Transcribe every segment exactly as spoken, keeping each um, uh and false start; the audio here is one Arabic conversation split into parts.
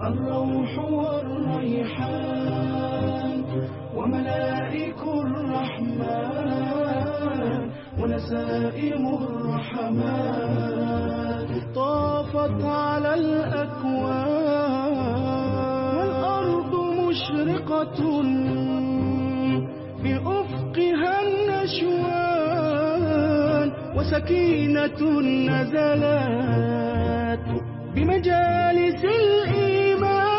الروح والريحان وملائك الرحمن ونسائم الرحمن طافت على الأكوان والأرض مشرقة بأفقها النشوان وسكينة نزلت بمجالس الإيمان.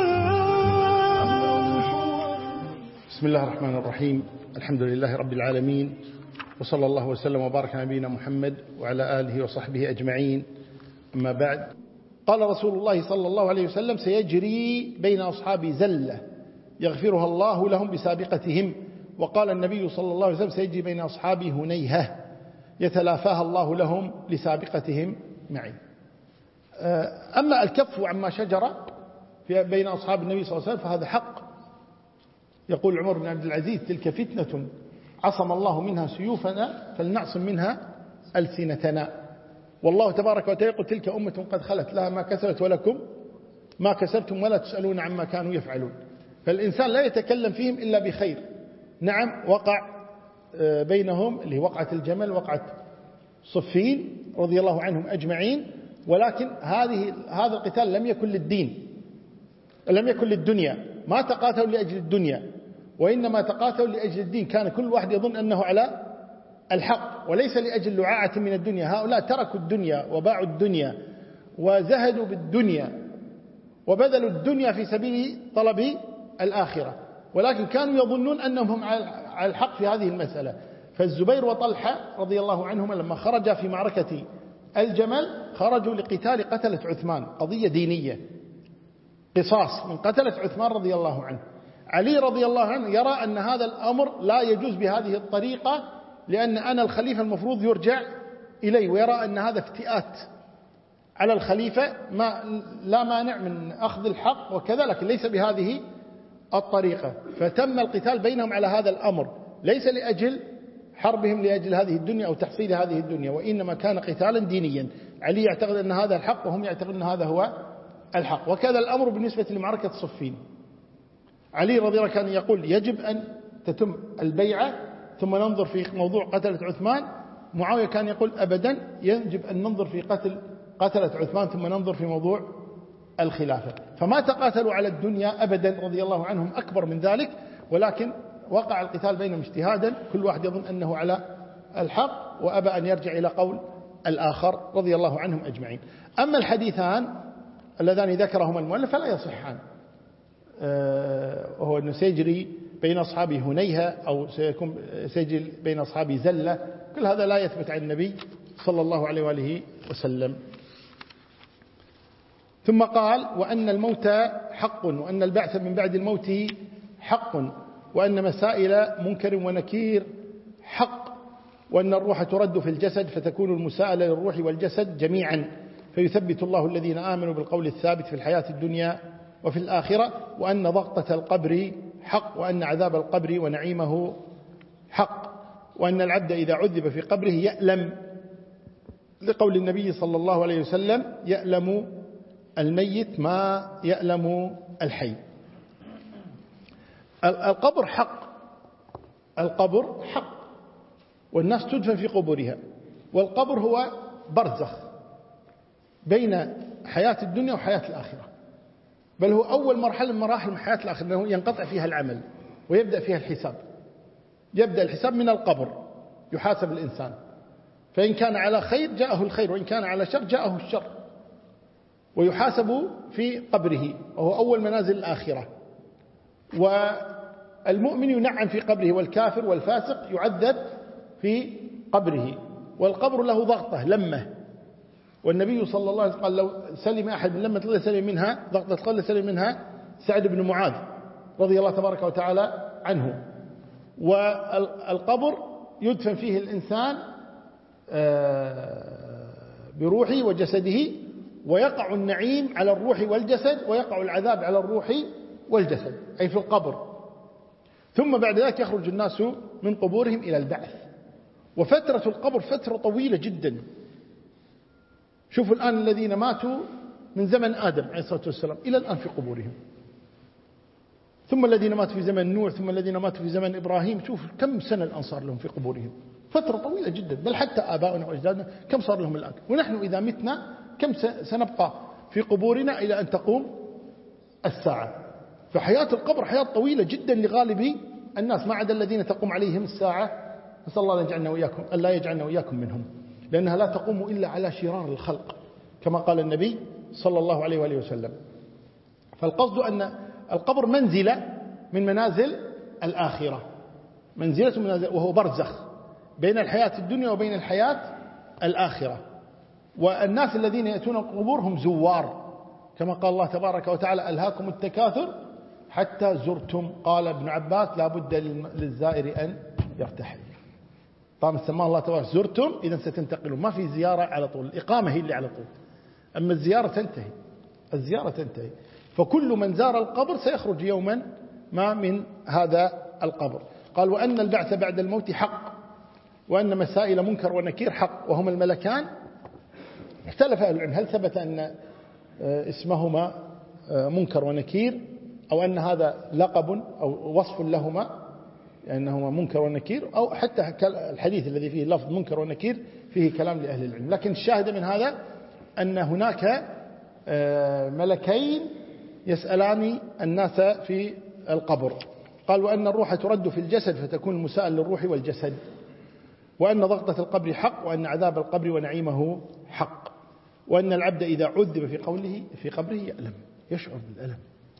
بسم الله الرحمن الرحيم. الحمد لله رب العالمين، وصلى الله وسلم وبارك على نبينا محمد وعلى آله وصحبه أجمعين. أما بعد، قال رسول الله صلى الله عليه وسلم: سيجري بين أصحابي زلة يغفرها الله لهم بسابقتهم. وقال النبي صلى الله عليه وسلم: سيجري بين أصحابي هنيهة يتلافاها الله لهم لسابقتهم معي. أما الكف عما شجر بين أصحاب النبي صلى الله عليه وسلم فهذا حق. يقول عمر بن عبد العزيز: تلك فتنة عصم الله منها سيوفنا فلنعصم منها ألسنتنا. والله تبارك وتعالى يقول: تلك أمة قد خلت لها ما كسبت ولكم ما كسبتم ولا تسألون عما كانوا يفعلون. فالإنسان لا يتكلم فيهم إلا بخير. نعم، وقع بينهم اللي وقعة الجمل، وقعة صفين رضي الله عنهم أجمعين، ولكن هذه هذا القتال لم يكن للدين، لم يكن للدنيا، ما تقاتلوا لأجل الدنيا، وإنما تقاتلوا لأجل الدين. كان كل واحد يظن أنه على الحق وليس لأجل لعاعة من الدنيا. هؤلاء تركوا الدنيا وباعوا الدنيا وزهدوا بالدنيا وبذلوا الدنيا في سبيل طلب الآخرة، ولكن كانوا يظنون أنهم على الحق في هذه المسألة. فالزبير وطلحة رضي الله عنهما لما خرجا في معركة الجمل خرجوا لقتال قتلة عثمان، قضية دينية، قصاص من قتلة عثمان رضي الله عنه. علي رضي الله عنه يرى أن هذا الأمر لا يجوز بهذه الطريقة، لأن أنا الخليفة المفروض يرجع إلي، ويرى أن هذا افتئات على الخليفة، ما لا مانع من أخذ الحق وكذا، لكن ليس بهذه الطريقة. فتم القتال بينهم على هذا الأمر، ليس لأجل حربهم لأجل هذه الدنيا أو تحصيل هذه الدنيا، وإنما كان قتالا دينيا. علي يعتقد أن هذا الحق وهم يعتقدون أن هذا هو الحق. وكذا الأمر بالنسبة لمعركة صفين. علي رضي الله عنه كان يقول: يجب أن تتم البيعة ثم ننظر في موضوع قتلة عثمان. معاوية كان يقول: أبدا، يجب أن ننظر في قتل قتلة عثمان ثم ننظر في موضوع الخلافة. فما تقاتلوا على الدنيا أبدا رضي الله عنهم، أكبر من ذلك، ولكن وقع القتال بينهم اجتهادا، كل واحد يظن أنه على الحق وأبى أن يرجع إلى قول الآخر رضي الله عنهم أجمعين. أما الحديثان اللذان ذكرهما المؤلف فلا يصحان، وهو أنه سيجري بين أصحابه هنيهة أو سيكون سيجري بين أصحابه زلة، كل هذا لا يثبت عن النبي صلى الله عليه وآله وسلم. ثم قال: وأن الموت حق، وأن البعث من بعد الموت حق، وأن مسائل منكر ونكير حق، وأن الروح ترد في الجسد فتكون المساءلة للروح والجسد جميعا، فيثبت الله الذين آمنوا بالقول الثابت في الحياة الدنيا وفي الآخرة، وأن ضغطة القبر حق، وأن عذاب القبر ونعيمه حق، وأن العبد إذا عذب في قبره يألم، لقول النبي صلى الله عليه وسلم: يألم الميت ما يألم الحي. القبر حق، القبر حق، والناس تدفن في قبورها، والقبر هو برزخ بين حياة الدنيا وحياة الآخرة، بل هو أول مرحلة من مراحل حياة الآخرة، لأنه ينقطع فيها العمل ويبدأ فيها الحساب. يبدأ الحساب من القبر، يحاسب الإنسان، فإن كان على خير جاءه الخير، وإن كان على شر جاءه الشر، ويحاسب في قبره، وهو أول منازل الآخرة. والمؤمن ينعم في قبره، والكافر والفاسق يعذب في قبره. والقبر له ضغطة لمة، والنبي صلى الله عليه وسلم قال: لو سلم أحد من لمة الله سلم منها ضغطة قل سلم منها سعد بن معاذ رضي الله تبارك وتعالى عنه. والقبر يدفن فيه الإنسان بروحه وجسده، ويقع النعيم على الروح والجسد، ويقع العذاب على الروح والجسد، أي في القبر. ثم بعد ذلك يخرج الناس من قبورهم إلى البعث. وفترة القبر فترة طويلة جدا. شوفوا الآن الذين ماتوا من زمن آدم عليه الصلاة والسلام إلى الآن في قبورهم. ثم الذين ماتوا في زمن نوح، ثم الذين ماتوا في زمن إبراهيم. شوف كم سنة الآن صار لهم في قبورهم، فترة طويلة جدا. بل حتى آباؤنا وأجدادنا كم صار لهم الآن. ونحن إذا متنا كم سنبقى في قبورنا إلى أن تقوم الساعة. فحياة القبر حياة طويلة جدا لغالب الناس، ما عدا الذين تقوم عليهم الساعة. نسأل الله أن يجعلنا وإياكم أن لا يجعلنا وإياكم منهم، لأنها لا تقوم إلا على شرار الخلق كما قال النبي صلى الله عليه وآله وسلم. فالقصد أن القبر منزلة من منازل الآخرة، منزلة من منازل، وهو برزخ بين الحياة الدنيا وبين الحياة الآخرة. والناس الذين يأتون القبور هم زوار، كما قال الله تبارك وتعالى: ألهاكم التكاثر حتى زرتم. قال ابن عباس: لا بد للزائر أن يرتحل. طبعا سماه الله تبارك زرتم، إذا ستنتقلون، ما في زيارة على طول، الإقامة هي اللي على طول، أما الزيارة تنتهي، الزيارة تنتهي. فكل من زار القبر سيخرج يوما ما من هذا القبر. قال: وأن البعث بعد الموت حق، وأن مسائل منكر ونكير حق، وهما الملكان. اختلف أهل العلم هل ثبت أن اسمهما منكر ونكير، أو أن هذا لقب أو وصف لهما أنهما منكر ونكير، أو حتى الحديث الذي فيه لفظ منكر ونكير فيه كلام لأهل العلم. لكن الشاهد من هذا أن هناك ملكين يسألان الناس في القبر. قال: وأن الروح ترد في الجسد فتكون المساءل للروح والجسد، وأن ضغطة القبر حق، وأن عذاب القبر ونعيمه حق، وأن العبد إذا عذب في قوله في قبره يألم، يشعر بالألم،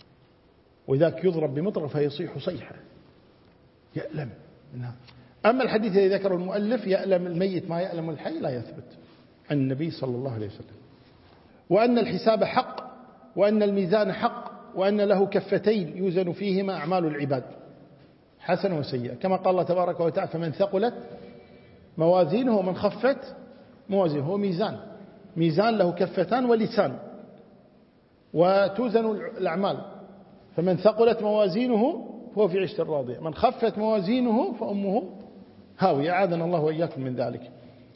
وذاك يضرب بمطر فيصيح صيحة، يألم منها. أما الحديث الذي ذكر المؤلف: يألم الميت ما يألم الحي، لا يثبت عن النبي صلى الله عليه وسلم. وأن الحساب حق، وأن الميزان حق، وأن له كفتين يوزن فيهما أعمال العباد حسنة وسيئة، كما قال الله تبارك وتعالى: فمن ثقلت موازينه ومن خفت موازينه. هو ميزان، ميزان له كفتان ولسان، وتوزن الأعمال. فمن ثقلت موازينه فهو في عيشة راضية، من خفت موازينه فأمه هاوية، أعاذنا الله وإياكم من ذلك.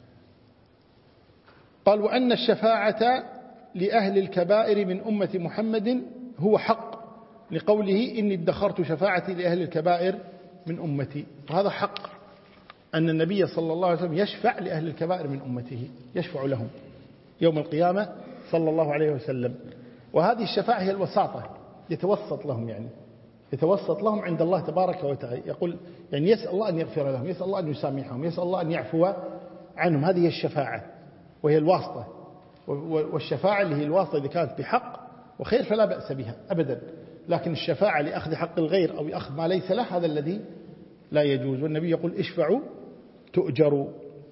قال: وأن الشفاعة لأهل الكبائر من أمة محمد هو حق، لقوله: إني ادخرت شفاعتي لأهل الكبائر من أمتي. وهذا حق، أن النبي صلى الله عليه وسلم يشفع لأهل الكبائر من أمته، يشفع لهم يوم القيامة صلى الله عليه وسلم. وهذه الشفاعة هي الوساطة، يتوسط لهم، يعني يتوسط لهم عند الله تبارك وتعالى، يقول يعني يسأل الله أن يغفر لهم، يسأل الله أن يسامحهم، يسأل الله أن يعفو عنهم. هذه هي الشفاعة، وهي الواسطة. والشفاعة اللي هي الواسطة إذا كانت بحق وخير فلا بأس بها أبدا، لكن الشفاعة لأخذ حق الغير أو أخذ ما ليس له هذا الذي لا يجوز. والنبي يقول: اشفعوا تؤجروا.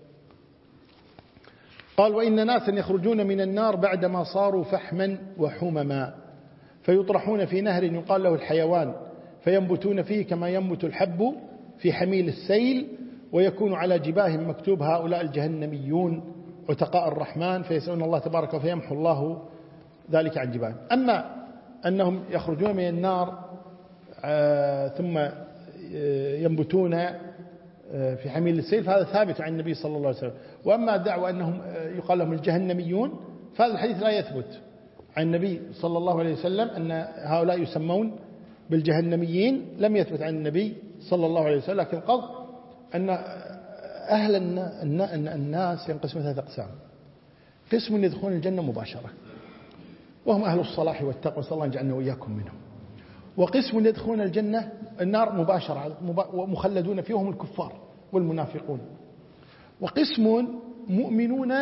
قال: وإن ناسا يخرجون من النار بعدما صاروا فحما وحمما، فيطرحون في نهر يقال له الحيوان، فينبتون فيه كما ينبت الحب في حميل السيل، ويكون على جباههم مكتوب: هؤلاء الجهنميون عتقاء الرحمن، فيسألون الله تبارك وفيمحو الله ذلك عن جباههم. أما أنهم يخرجون من النار آه ثم ينبتون آه في حميل السيل، فهذا ثابت عن النبي صلى الله عليه وسلم. وأما الدعوة أنهم يقال لهم الجهنميون، فهذا الحديث لا يثبت عن النبي صلى الله عليه وسلم أن هؤلاء يسمون بالجهنميين، لم يثبت عن النبي صلى الله عليه وسلم. لكن القصد أن أهل الناس ينقسمون ثلاثة أقسام: قسم يدخلون الجنة مباشرة وهم أهل الصلاح والتقوى، صلى الله عليه وسلم وإياكم منهم. وقسم يدخلون الجنة النار مباشرة ومخلدون فيهم الكفار والمنافقون. وقسم مؤمنون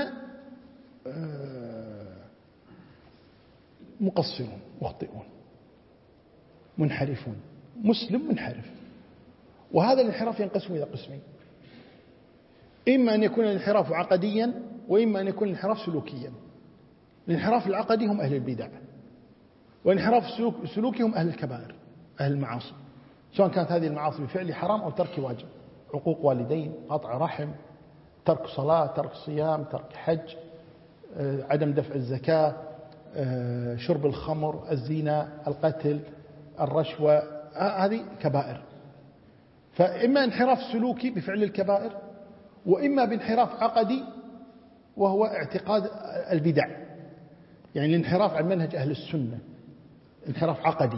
مقصرون مخطئون منحرفون، مسلم منحرف. وهذا الانحراف ينقسم إلى قسمين: إما أن يكون الانحراف عقديا، وإما أن يكون الانحراف سلوكيا. الانحراف العقدي هم أهل البدع، وانحراف السلوكي هم أهل الكبائر، أهل المعاصي، سواء كانت هذه المعاصي بفعل حرام أو ترك واجب، عقوق والدين، قطع رحم، ترك صلاة، ترك صيام، ترك حج، عدم دفع الزكاة، شرب الخمر، الزنا، القتل، الرشوة، هذه كبائر. فإما انحراف سلوكي بفعل الكبائر، وإما بانحراف عقدي وهو اعتقاد البدع. يعني الانحراف عن منهج أهل السنة، انحراف عقدي.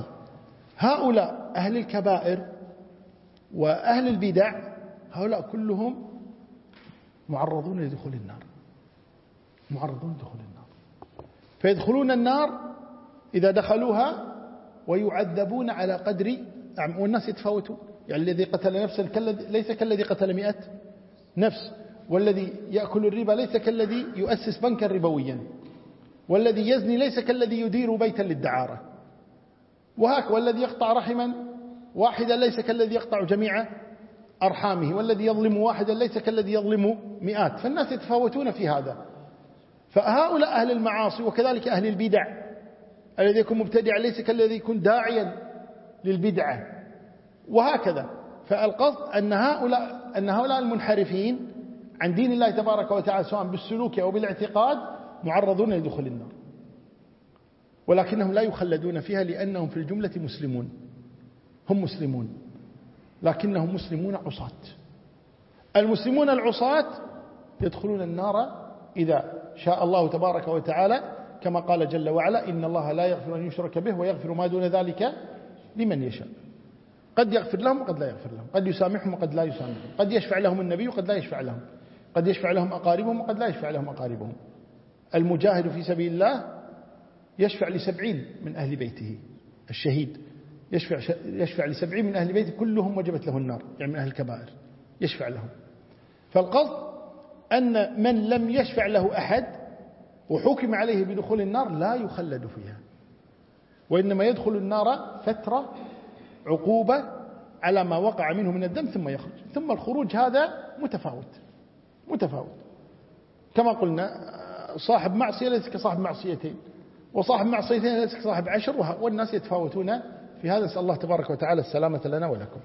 هؤلاء أهل الكبائر وأهل البدع هؤلاء كلهم معرضون لدخول النار، معرضون لدخول النار، فيدخلون النار إذا دخلوها ويعذبون على قدر، والناس يتفاوتون. يعني الذي قتل نفسا ليس كالذي قتل مئة نفس، والذي يأكل الربا ليس كالذي يؤسس بنكا ربويا، والذي يزني ليس كالذي يدير بيتا للدعارة، وهك والذي يقطع رحما واحدا ليس كالذي يقطع جميع أرحامه، والذي يظلم واحدا ليس كالذي يظلم مئات. فالناس يتفاوتون في هذا. فهؤلاء أهل المعاصي وكذلك أهل البدع، الذي يكون مبتدعا ليس كالذي يكون داعيا للبدعة، وهكذا. فالقصد أن هؤلاء أن هؤلاء المنحرفين عن دين الله تبارك وتعالى سواء بالسلوك أو بالاعتقاد معرضون لدخول النار، ولكنهم لا يخلدون فيها لأنهم في الجملة مسلمون، هم مسلمون لكنهم مسلمون عصاة. المسلمون العصاة يدخلون النار إذا شاء الله تبارك وتعالى، كما قال جل وعلا: إن الله لا يغفر أن يشرك به ويغفر ما دون ذلك لمن يشاء. قد يغفر لهم وقد لا يغفر لهم، قد يسامحهم وقد لا يسامحهم، قد يشفع لهم النبي وقد لا يشفع لهم، قد يشفع لهم أقاربهم وقد لا يشفع لهم أقاربهم. المجاهد في سبيل الله يشفع لسبعين من أهل بيته، الشهيد يشفع, يشفع لسبعين من أهل بيته كلهم وجبت له النار، يعني من أهل الكبائر يشفع لهم. فالقصد أن من لم يشفع له أحد وحكم عليه بدخول النار لا يخلد فيها، وإنما يدخل النار فترة عقوبة على ما وقع منه من الذنب ثم يخرج، ثم الخروج هذا متفاوت متفاوت كما قلنا. صاحب معصية ليس كصاحب معصيتين، وصاحب معصيتين ليس كصاحب عشر، والناس يتفاوتون في هذا. نسأل الله تبارك وتعالى السلامة لنا ولكم.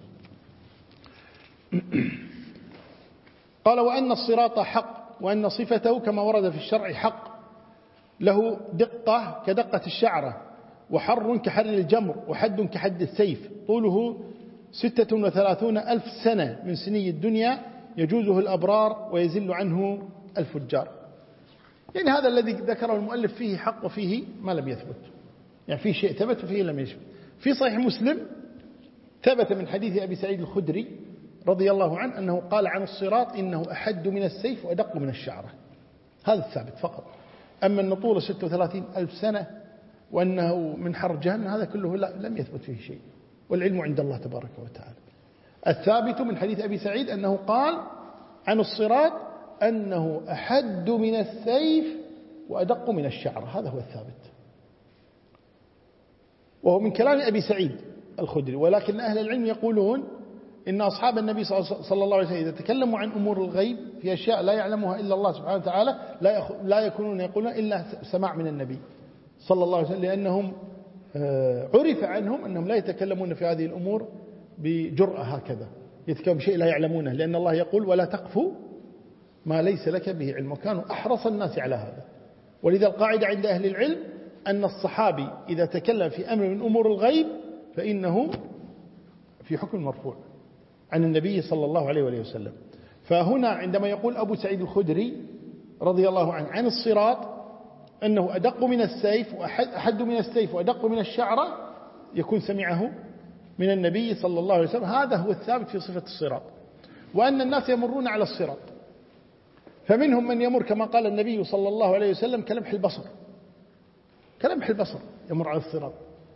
قال: وأن الصراط حق، وأن صفته كما ورد في الشرع حق، له دقة كدقة الشعرة، وحر كحر الجمر، وحد كحد السيف، طوله ستة وثلاثون ألف سنة من سني الدنيا، يجوزه الأبرار ويزل عنه الفجار. يعني هذا الذي ذكره المؤلف فيه حق وفيه ما لم يثبت، يعني فيه شيء ثبت وفيه لم يثبت. في صحيح مسلم ثبت من حديث أبي سعيد الخدري رضي الله عنه أنه قال عن الصراط: إنه أحد من السيف وأدق من الشعرة. هذا الثابت فقط. أما أن طوله ستة وثلاثين ألف سنة وأنه من حر جهنم هذا كله لا لم يثبت فيه شيء، والعلم عند الله تبارك وتعالى. الثابت من حديث أبي سعيد أنه قال عن الصراط أنه أحد من السيف وأدق من الشعرة، هذا هو الثابت، وهو من كلام أبي سعيد الخدري. ولكن أهل العلم يقولون إن أصحاب النبي صلى الله عليه وسلم إذا تكلموا عن أمور الغيب في أشياء لا يعلمها إلا الله سبحانه وتعالى لا يكونون يقولون إلا سماع من النبي صلى الله عليه وسلم، لأنهم عرف عنهم أنهم لا يتكلمون في هذه الأمور بجرأة هكذا، يتكلم شيء لا يعلمونه، لأن الله يقول: ولا تقف ما ليس لك به علم، وكانوا أحرص الناس على هذا. ولذا القاعدة عند أهل العلم أن الصحابي إذا تكلم في أمر من أمور الغيب فإنه في حكم مرفوع عن النبي صلى الله عليه وآله وسلم. فهنا عندما يقول أبو سعيد الخدري رضي الله عنه عن الصراط أنه أدق من السيف وأحد من السيف وأدق من الشعرة، يكون سمعه من النبي صلى الله عليه وسلم. هذا هو الثابت في صفة الصراط. وأن الناس يمرون على الصراط، فمنهم من يمر كما قال النبي صلى الله عليه وسلم كلمح البصر، كلمح البصر يمر على الصراط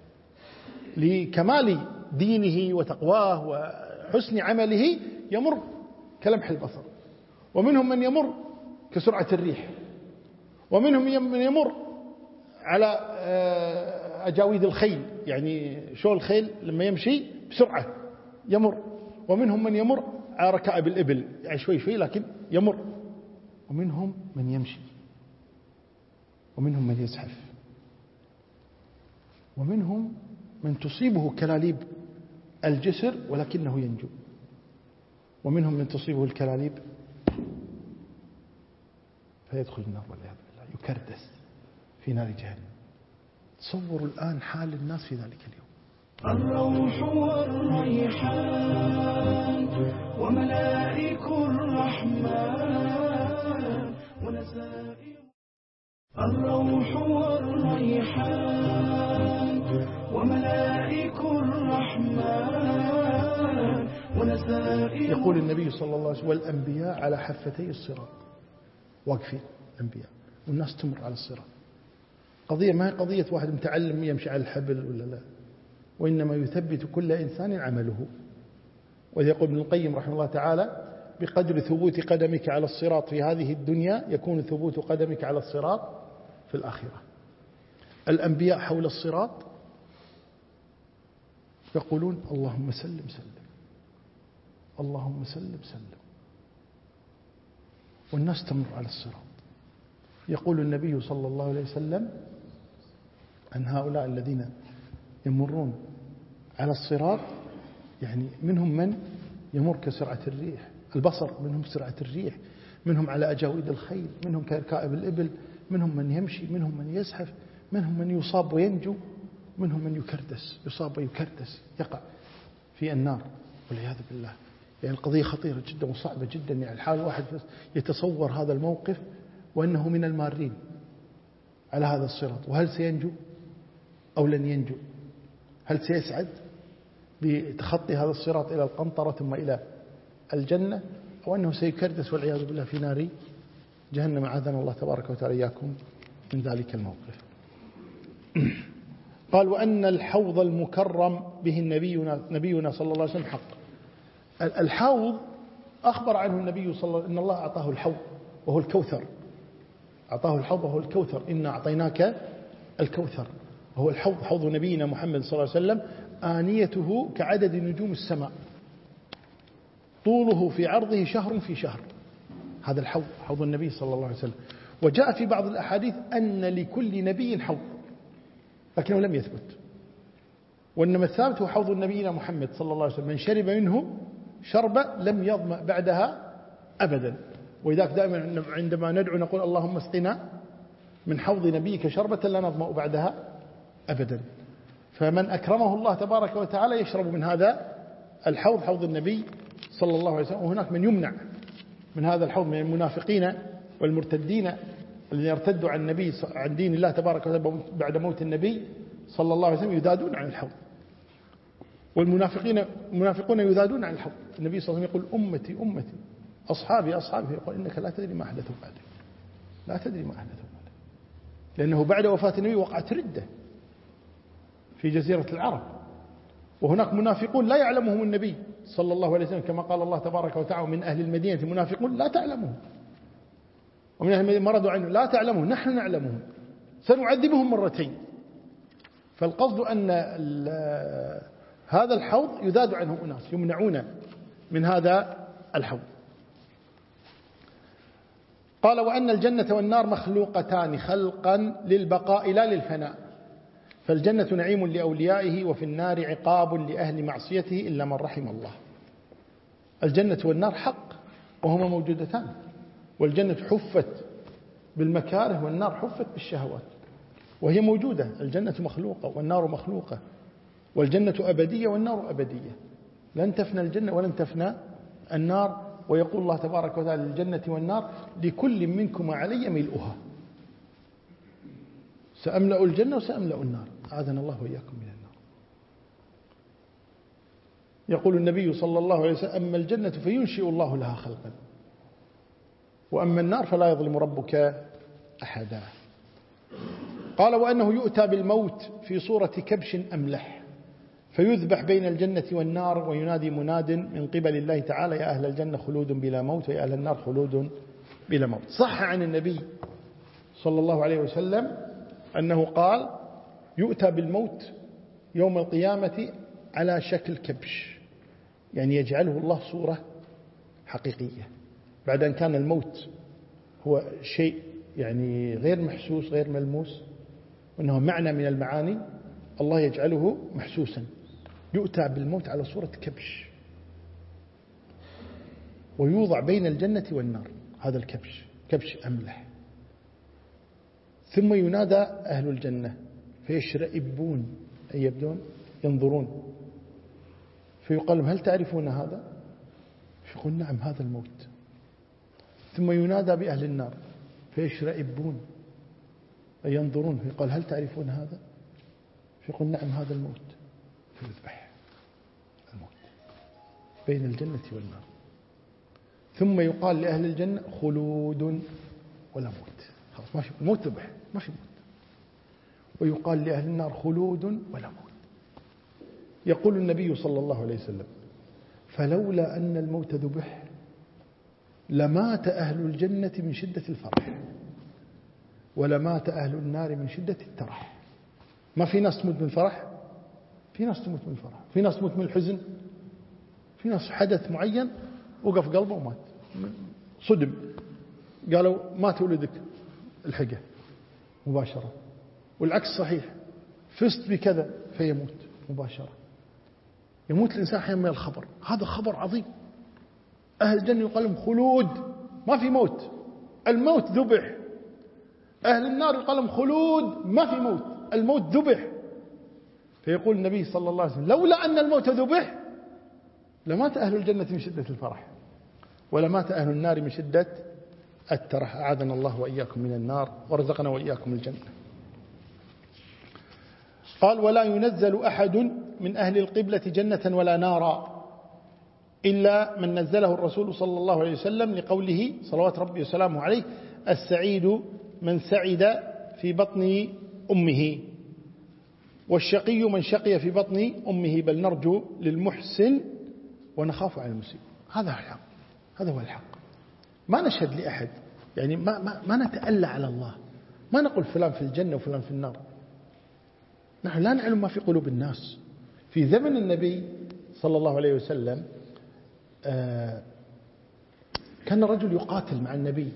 لكمال دينه وتقواه وحسن عمله، يمر كلمح البصر. ومنهم من يمر كسرعة الريح، ومنهم من يمر على أجاويد الخيل، يعني شو الخيل لما يمشي بسرعة يمر. ومنهم من يمر على ركائب الإبل، يعني شوي شوي لكن يمر. ومنهم من يمشي، ومنهم من يزحف، ومنهم من تصيبه كلاليب الجسر ولكنه ينجو، ومنهم من تصيبه الكلاليب فيدخل النار والعياذ بالله، يكردس في نار جهنم. تصوروا الآن حال الناس في ذلك اليوم. الروح والريحان وملائك الرحمن ونسائم الروح والريحان وملائك الرحمن ونسائر. يقول النبي صلى الله عليه وسلم والأنبياء على حفتي الصراط، واقفين الأنبياء والناس تمر على الصراط. قضية ما هي قضية واحد متعلم يمشي على الحبل ولا لا، وإنما يثبت كل إنسان عمله. وإذا يقول ابن القيم رحمه الله تعالى بقدر ثبوت قدمك على الصراط في هذه الدنيا يكون ثبوت قدمك على الصراط في الآخرة. الأنبياء حول الصراط يقولون اللهم سلم سلم، اللهم سلم سلم، والناس تمر على الصراط. يقول النبي صلى الله عليه وسلم عن هؤلاء الذين يمرون على الصراط، يعني منهم من يمر كسرعة الريح، البصر منهم سرعة الريح، منهم على أجاويد الخيل، منهم كركائب الإبل، منهم من يمشي، منهم من يزحف، منهم من يصاب وينجو، منهم من يكردس، يصاب ويكردس يقع في النار والعياذ بالله. يعني القضية خطيرة جدا وصعبة جدا. يعني الحال واحد يتصور هذا الموقف وأنه من المارين على هذا الصراط، وهل سينجو أو لن ينجو؟ هل سيسعد بتخطي هذا الصراط إلى القنطرة ثم إلى الجنة، أو أنه سيكردس والعياذ بالله في نار جهنم؟ عاذنا الله تبارك وتعالى إياكم من ذلك الموقف. قال وأن الحوض المكرم به نبينا, نبينا صلى الله عليه وسلم حق. الحوض أخبر عنه النبي صلى الله عليه وسلم إن الله أعطاه الحوض وهو الكوثر، أعطاه الحوض وهو الكوثر، إنا أعطيناك الكوثر. وهو الحوض حوض نبينا محمد صلى الله عليه وسلم، آنيته كعدد نجوم السماء، طوله في عرضه شهر في شهر. هذا الحوض حوض النبي صلى الله عليه وسلم. وجاء في بعض الأحاديث أن لكل نبي حوض، لكنه لم يثبت، وإنما الثابت هو حوض نبينا محمد صلى الله عليه وسلم، من شرب منه شربة لم يظمأ بعدها أبدا. وإذاك دائما عندما ندعو نقول اللهم اسقنا من حوض نبيك شربة لا نظمأ بعدها أبدا. فمن أكرمه الله تبارك وتعالى يشرب من هذا الحوض حوض النبي صلى الله عليه وسلم. وهناك من يمنع من هذا الحوض من المنافقين والمرتدين الذين يرتدوا عن النبي عن دين الله تبارك وتعالى بعد موت النبي صلى الله عليه وسلم، يذادون عن الحوض. والمنافقين المنافقون يذادون عن الحوض. النبي صلى الله عليه وسلم يقول أمتي أمتي أصحابي أصحابي، يقول إنك لا تدري ما أحدثوا بعدك، لا تدري ما أحدثوا بعدك، لأنه بعد وفاة النبي وقعت ردة في جزيرة العرب، وهناك منافقون لا يعلمهم النبي صلى الله عليه وسلم، كما قال الله تبارك وتعالى من أهل المدينة منافقون لا تعلمهم، ومن أهل المدينة مرضوا عنه لا تعلمهم نحن نعلمهم سنعذبهم مرتين. فالقصد أن هذا الحوض يذاد عنه أناس يمنعون من هذا الحوض. قال وأن الجنة والنار مخلوقتان خلقا للبقاء لا للفناء، فالجنة نعيم لأوليائه وفي النار عقاب لأهل معصيته إلا من رحم الله. الجنة والنار حق وهما موجودتان، والجنة حفت بالمكاره والنار حفت بالشهوات، وهي موجودة. الجنة مخلوقة والنار مخلوقة، والجنة أبدية والنار أبدية، لن تفنى الجنة ولن تفنى النار. ويقول الله تبارك وتعالى للجنة والنار لكل منكما علي ملؤها، سأملأ الجنة وسأملأ النار، أعاذنا الله وإياكم من النار. يقول النبي صلى الله عليه وسلم أما الجنة فينشئ الله لها خلقا، وأما النار فلا يظلم ربك أحدا. قال وأنه يؤتى بالموت في صورة كبش أملح فيذبح بين الجنة والنار، وينادي مناد من قبل الله تعالى يا أهل الجنة خلود بلا موت ويا أهل النار خلود بلا موت. صح عن النبي صلى الله عليه وسلم أنه قال يؤتى بالموت يوم القيامة على شكل كبش، يعني يجعله الله صورة حقيقية، بعد أن كان الموت هو شيء يعني غير محسوس غير ملموس، وأنه معنى من المعاني، الله يجعله محسوسا. يؤتى بالموت على صورة كبش ويوضع بين الجنة والنار، هذا الكبش كبش أملح، ثم ينادى أهل الجنة فيشرئبون أي يبدون ينظرون، فيقال لهم هل تعرفون هذا؟ فيقول نعم هذا الموت. ثم ينادى بأهل النار فيشرئبون ينظرون فيقال هل تعرفون هذا؟ فيقول نعم هذا الموت، فيذبح الموت بين الجنة والنار. ثم يقال لأهل الجنة خلود ولا موت، خلاص ما في الموت، ذبح ما في موت. ويقال لأهل النار خلود ولا موت. يقول النبي صلى الله عليه وسلم فلولا أن الموت ذبح لمات أهل الجنة من شدة الفرح ولمات أهل النار من شدة الترح. ما في ناس تموت من الفرح، في ناس تموت من الفرح، في ناس تموت من الحزن، في ناس حدث معين وقف قلبه ومات، صدم، قالوا مات ولدك الحقه مباشرة. والعكس صحيح، فزت بكذا فيموت مباشرة. يموت الإنسان حين من الخبر، هذا خبر عظيم. أهل الجنة يقال لهم خلود، ما في موت، الموت ذبح. أهل النار يقال لهم خلود، ما في موت، الموت ذبح. فيقول النبي صلى الله عليه وسلم لولا أن الموت ذبح لمات أهل الجنة من شدة الفرح ولمات أهل النار من شدة الترح. أعاذنا الله وإياكم من النار ورزقنا وإياكم الجنة. قال ولا ينزل أحد من أهل القبلة جنة ولا نارا إلا من نزله الرسول صلى الله عليه وسلم لقوله صلوات ربي وسلامه عليه السعيد من سعد في بطن أمه والشقي من شقي في بطن أمه بل نرجو للمحسن ونخاف على المسيء. هذا الحق، هذا هو الحق. ما نشهد لأحد، يعني ما, ما, ما نتألى على الله، ما نقول فلان في الجنة وفلان في النار. نحن لا نعلم ما في قلوب الناس. في زمن النبي صلى الله عليه وسلم آه كان رجل يقاتل مع النبي،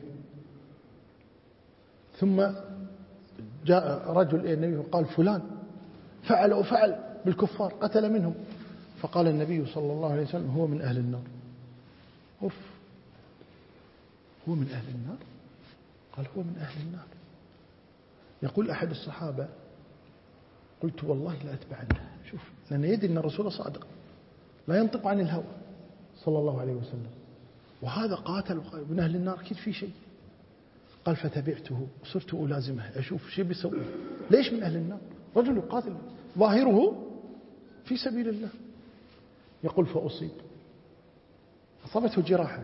ثم جاء رجل إلى النبي وقال فلان فعل وفعل بالكفار قتل منهم، فقال النبي صلى الله عليه وسلم هو من أهل النار. أوف، هو من أهل النار؟ قال هو من أهل النار. يقول أحد الصحابة قلت والله لا أتبعنه، شوف، لأن يدري أن الرسول صادق لا ينطق عن الهوى صلى الله عليه وسلم، وهذا قاتل من أهل النار أكيد في شيء. قال فتبعته وصرت ألازمه أشوف شيء بيسوي. ليش من أهل النار؟ رجل يقاتل ظاهره في سبيل الله. يقول فأصيب، أصابته جراحة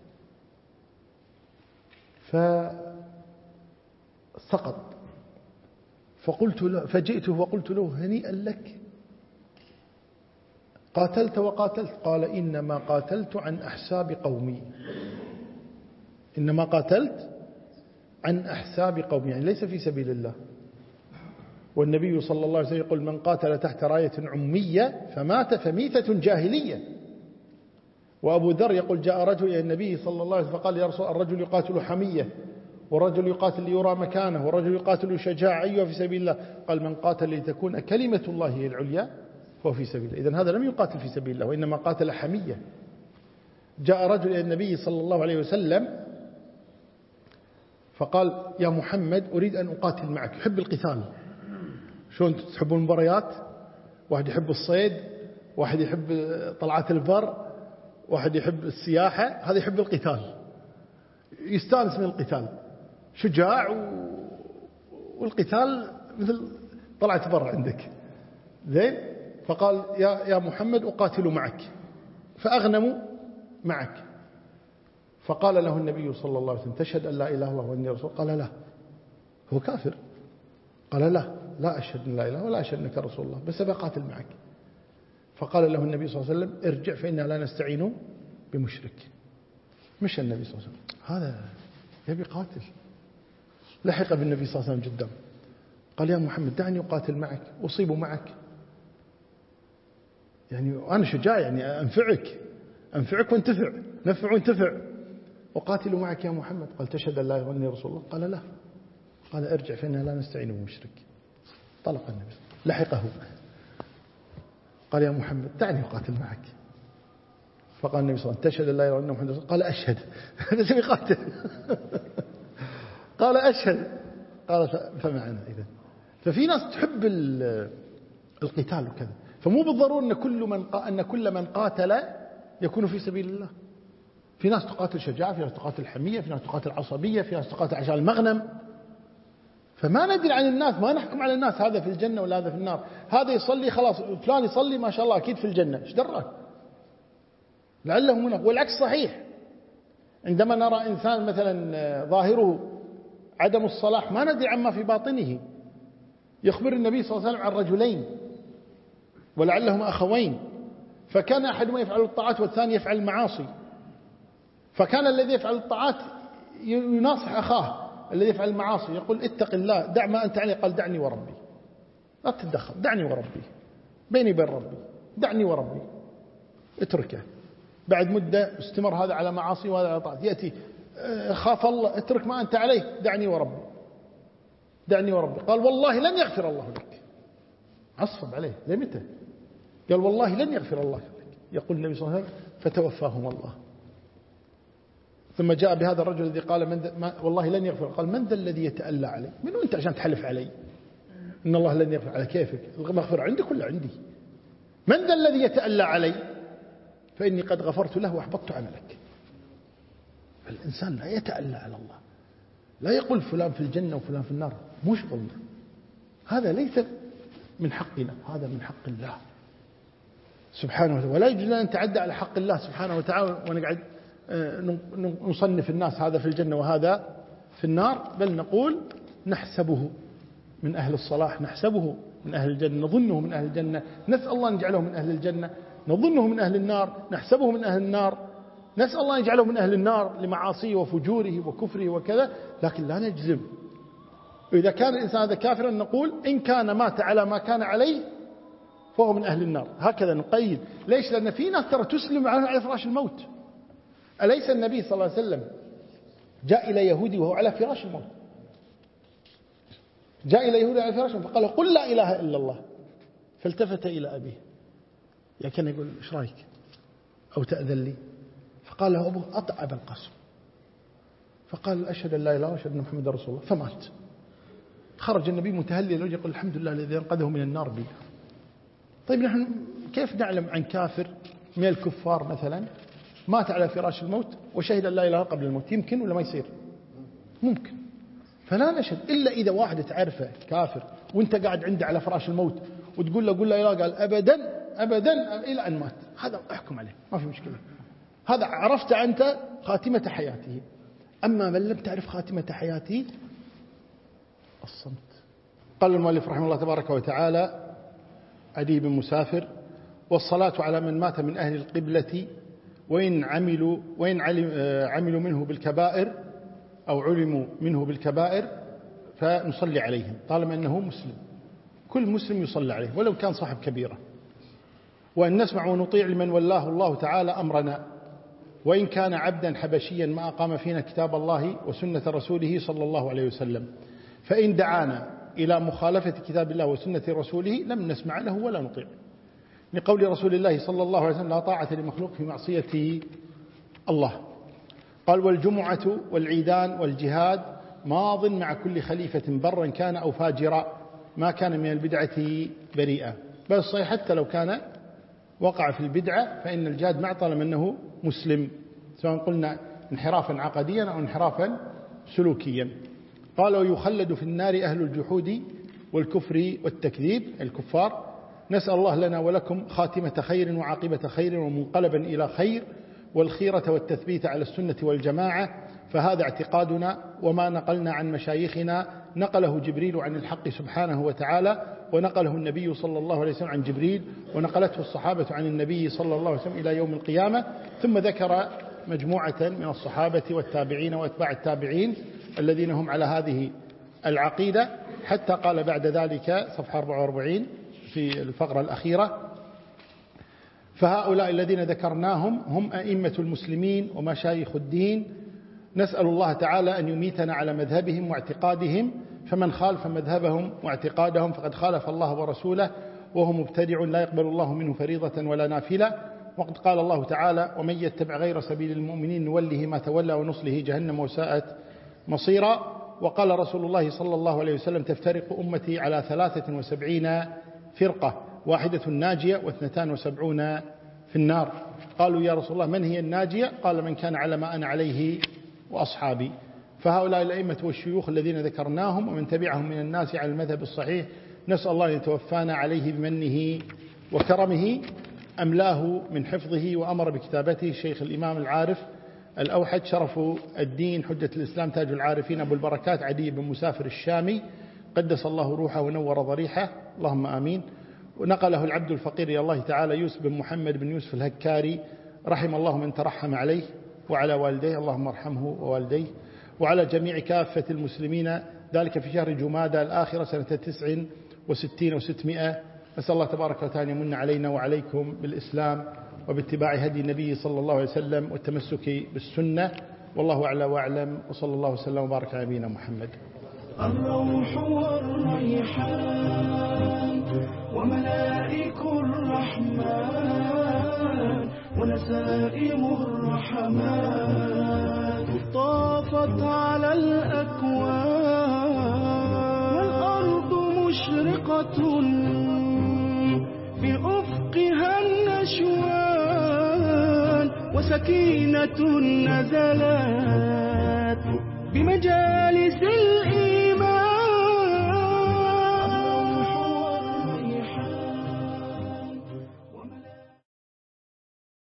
فسقط، فقلت له فجئته وقلت له هنيئا لك قاتلت وقاتلت. قال إنما قاتلت عن أحساب قومي، إنما قاتلت عن أحساب قومي، يعني ليس في سبيل الله. والنبي صلى الله عليه وسلم يقول من قاتل تحت راية عمية فمات فميتة جاهلية. وأبو ذر يقول جاء رجل إلى النبي صلى الله عليه وسلم فقال يا رسول الرجل يقاتل حمية، والرجل يقاتل ليرى مكانه، والرجل يقاتل شجاعة، أيها في سبيل الله؟ قال من قاتل لتكون كلمة الله هي العليا فهو في سبيل الله. إذن هذا لم يقاتل في سبيل الله وإنما قاتل حمية. جاء رجل إلى النبي صلى الله عليه وسلم فقال يا محمد أريد أن أقاتل معك، يحب القتال. شلون تحبون المباريات؟ واحد يحب الصيد، واحد يحب طلعات البر، واحد يحب السياحة، هذا يحب القتال، يستانس من القتال، شجاع و... والقتال مثل طلعت بر عندك زين. فقال يا يا محمد أقاتل معك فأغنم معك. فقال له النبي صلى الله عليه وسلم تشهد أن لا إله إلا الله وأني رسول؟ قال لا. هو كافر؟ قال لا لا أشهد أن لا إله ولا أشهد أنك رسول الله، بس بقاتل معك. فقال له النبي صلى الله عليه وسلم ارجع فإنا لا نستعين بمشرك. مش النبي صلى الله عليه وسلم، هذا يبي قاتل. لحق بالنبي صلى الله عليه وسلم جدا، قال يا محمد دعني أقاتل معك أصيب معك، يعني أنا شجاع، يعني أنفعك أنفعك وانتفع، نفع وانتفع، أقاتل معك يا محمد. قال تشهد أن لا إله إلا الله رسول الله؟ قال لا. قال ارجع فإنا لا نستعين بمشرك. طلق النبي، لحقه، قال يا محمد دعني أقاتل معك. فقال النبي صلى الله عليه وسلم تشهد أن لا إله إلا الله محمد رسول الله؟ قال أشهد. بس يقاتل. قال أشهد. قال فمعنا إذن. ففي ناس تحب القتال وكذا، فمو بالضرورة أن كل من أن كل من قاتل يكون في سبيل الله. في ناس تقاتل شجاعة، في ناس تقاتل حمية، في ناس تقاتل عصبية، في ناس تقاتل عشان المغنم. فما ندري عن الناس، ما نحكم على الناس هذا في الجنة ولا هذا في النار. هذا يصلي خلاص، فلان يصلي ما شاء الله أكيد في الجنة، ايش دراك؟ لعله منافق. والعكس صحيح، عندما نرى إنسان مثلا ظاهره عدم الصلاح ما ندري عما في باطنه. يخبر النبي صلى الله عليه وسلم عن رجلين ولعلهما أخوين، فكان أحدهما يفعل الطاعات والثاني يفعل المعاصي، فكان الذي يفعل الطاعات يناصح أخاه الذي يفعل المعاصي، يقول اتق الله، دع ما أنت عليه. قال دعني وربي، لا تتدخل، دعني وربي، بيني وبين ربي، دعني وربي، اتركه. بعد مدة استمر هذا على معاصي وهذا على طاعات، يأتي خاف الله، اترك ما أنت عليه، دعني وربي، دعني وربي. قال والله لن يغفر الله لك. عصب عليه، زي متى؟ قال والله لن يغفر الله لك. يقول النبي صلى الله عليه وسلم فتوفاهم الله. ثم جاء بهذا الرجل الذي قال من ما والله لن يغفر، قال من ذا الذي يتألى علي؟ من أنت عشان تحلف علي إن الله لن يغفر؟ على كيفك، المغفرة عندك ولا عندي؟ من ذا الذي يتألى علي؟ فإني قد غفرت له وأحبطت عملك. الإنسان لا يتألى على الله، لا يقول فلان في الجنة وفلان في النار، مو شغلنا، هذا ليس من حقنا، هذا من حق الله سبحانه وتعالى. ولا يجوز أن نتعدى على حق الله سبحانه وتعالى ونقعد نصنف الناس هذا في الجنة وهذا في النار، بل نقول نحسبه من أهل الصلاح، نحسبه من أهل الجنة، نظنه من أهل الجنة، نسأل الله أن يجعله من أهل الجنة، نظنه من أهل النار، نحسبه من أهل النار، نسأل الله أن يجعله من أهل النار لمعاصيه وفجوره وكفره وكذا، لكن لا نجزم. إذا كان الإنسان هذا كافرا نقول إن كان مات على ما كان عليه فهو من أهل النار، هكذا نقيد. ليش؟ لأن في ناس ترى تسلم على فراش الموت. أليس النبي صلى الله عليه وسلم جاء إلى يهودي وهو على فراش الموت، جاء إلى يهودي على فراش الموت فقال قل لا إله إلا الله، فالتفت إلى أبيه يا كان يقول إيش رأيك أو تأذن لي؟ فقال له أبوه أطع أبا القاسم، فقال أشهد أن لا إله إلا الله وأشهد أن محمدا رسول الله، فمات. خرج النبي متهلل الوجه يقول الحمد لله الذي أنقذه من النار بي. طيب نحن كيف نعلم عن كافر من الكفار مثلا مات على فراش الموت وشهد أن لا إله إلا الله قبل الموت؟ يمكن ولا ما يصير؟ ممكن. فلا نشهد إلا إذا واحد تعرفه كافر وانت قاعد عنده على فراش الموت وتقول له قل لا إله، قال أبدا أبدا إلى أن مات، هذا أحكم عليه ما في مشكلة، هذا عرفت أنت خاتمة حياته. أما من لم تعرف خاتمة حياته الصمت. قال المؤلف رحمه الله تبارك وتعالى عدي بن مسافر: والصلاة على من مات من أهل القبلة وإن عملوا وإن عملوا منه بالكبائر أو علموا منه بالكبائر فنصلي عليهم طالما أنه مسلم. كل مسلم يصلى عليه ولو كان صاحب كبيرة. وأن نسمع ونطيع لمن ولاه الله تعالى أمرنا، وإن كان عبدا حبشيا ما أقام فينا كتاب الله وسنة رسوله صلى الله عليه وسلم، فإن دعانا إلى مخالفة كتاب الله وسنة رسوله لم نسمع له ولا نطيع، لقول رسول الله صلى الله عليه وسلم: لا طاعة لمخلوق في معصية الله. قال: والجمعة والعيدان والجهاد ماض مع كل خليفة برا كان أو فاجرا ما كان من البدعة بريئا. بل صحيح حتى لو كان وقع في البدعة فإن الجهاد مع طالما أنه مسلم، سواء قلنا انحرافا عقديا أو انحرافا سلوكيا. قال: ويخلد في النار أهل الجحود والكفر والتكذيب، الكفار. نسأل الله لنا ولكم خاتمة خير وعاقبة خير ومنقلبا إلى خير، والخيرة والتثبيت على السنة والجماعة، فهذا اعتقادنا. وما نقلنا عن مشايخنا نقله جبريل عن الحق سبحانه وتعالى، ونقله النبي صلى الله عليه وسلم عن جبريل، ونقلته الصحابة عن النبي صلى الله عليه وسلم إلى يوم القيامة. ثم ذكر مجموعة من الصحابة والتابعين وأتباع التابعين الذين هم على هذه العقيدة، حتى قال بعد ذلك صفحة أربعة وأربعين في الفقرة الأخيرة: فهؤلاء الذين ذكرناهم هم أئمة المسلمين ومشايخ الدين، نسأل الله تعالى أن يميتنا على مذهبهم واعتقادهم، فمن خالف مذهبهم واعتقادهم فقد خالف الله ورسوله وهو مبتدع لا يقبل الله منه فريضة ولا نافلة. وقد قال الله تعالى: ومن يتبع غير سبيل المؤمنين نوله ما تولى ونصله جهنم وساءت مصيرا. وقال رسول الله صلى الله عليه وسلم: تفترق أمتي على ثلاثة وسبعين فرقة، واحدة ناجية واثنتان وسبعون في النار. قالوا: يا رسول الله من هي الناجية؟ قال: من كان على ما أنا عليه وأصحابي. فهؤلاء الأئمة والشيوخ الذين ذكرناهم ومن تبعهم من الناس على المذهب الصحيح نسأل الله أن يتوفانا عليه بمنه وكرمه. أملاه من حفظه وأمر بكتابته الشيخ الإمام العارف الأوحد شرف الدين حجة الإسلام تاج العارفين أبو البركات عدي بن مسافر الشامي قدس الله روحه ونور ضريحه اللهم آمين. ونقله العبد الفقير إلى الله تعالى يوسف بن محمد بن يوسف الهكاري رحم الله من ترحم عليه وعلى والديه اللهم ارحمه ووالديه وعلى جميع كافة المسلمين، ذلك في شهر جمادى الآخرة سنة تسع وستين وستمائة. أسأل الله تبارك وتعالى يمن علينا وعليكم بالإسلام وباتباع هدي النبي صلى الله عليه وسلم والتمسك بالسنة، والله أعلى وأعلم، وصلى الله وسلم وبارك على نبينا محمد. الروح والريحان وملائك الرحمن ونسائم الرحمن طافت على الأكوان والأرض مشرقة بأفقها النشوان وسكينة نزلت بمجالس الإيمان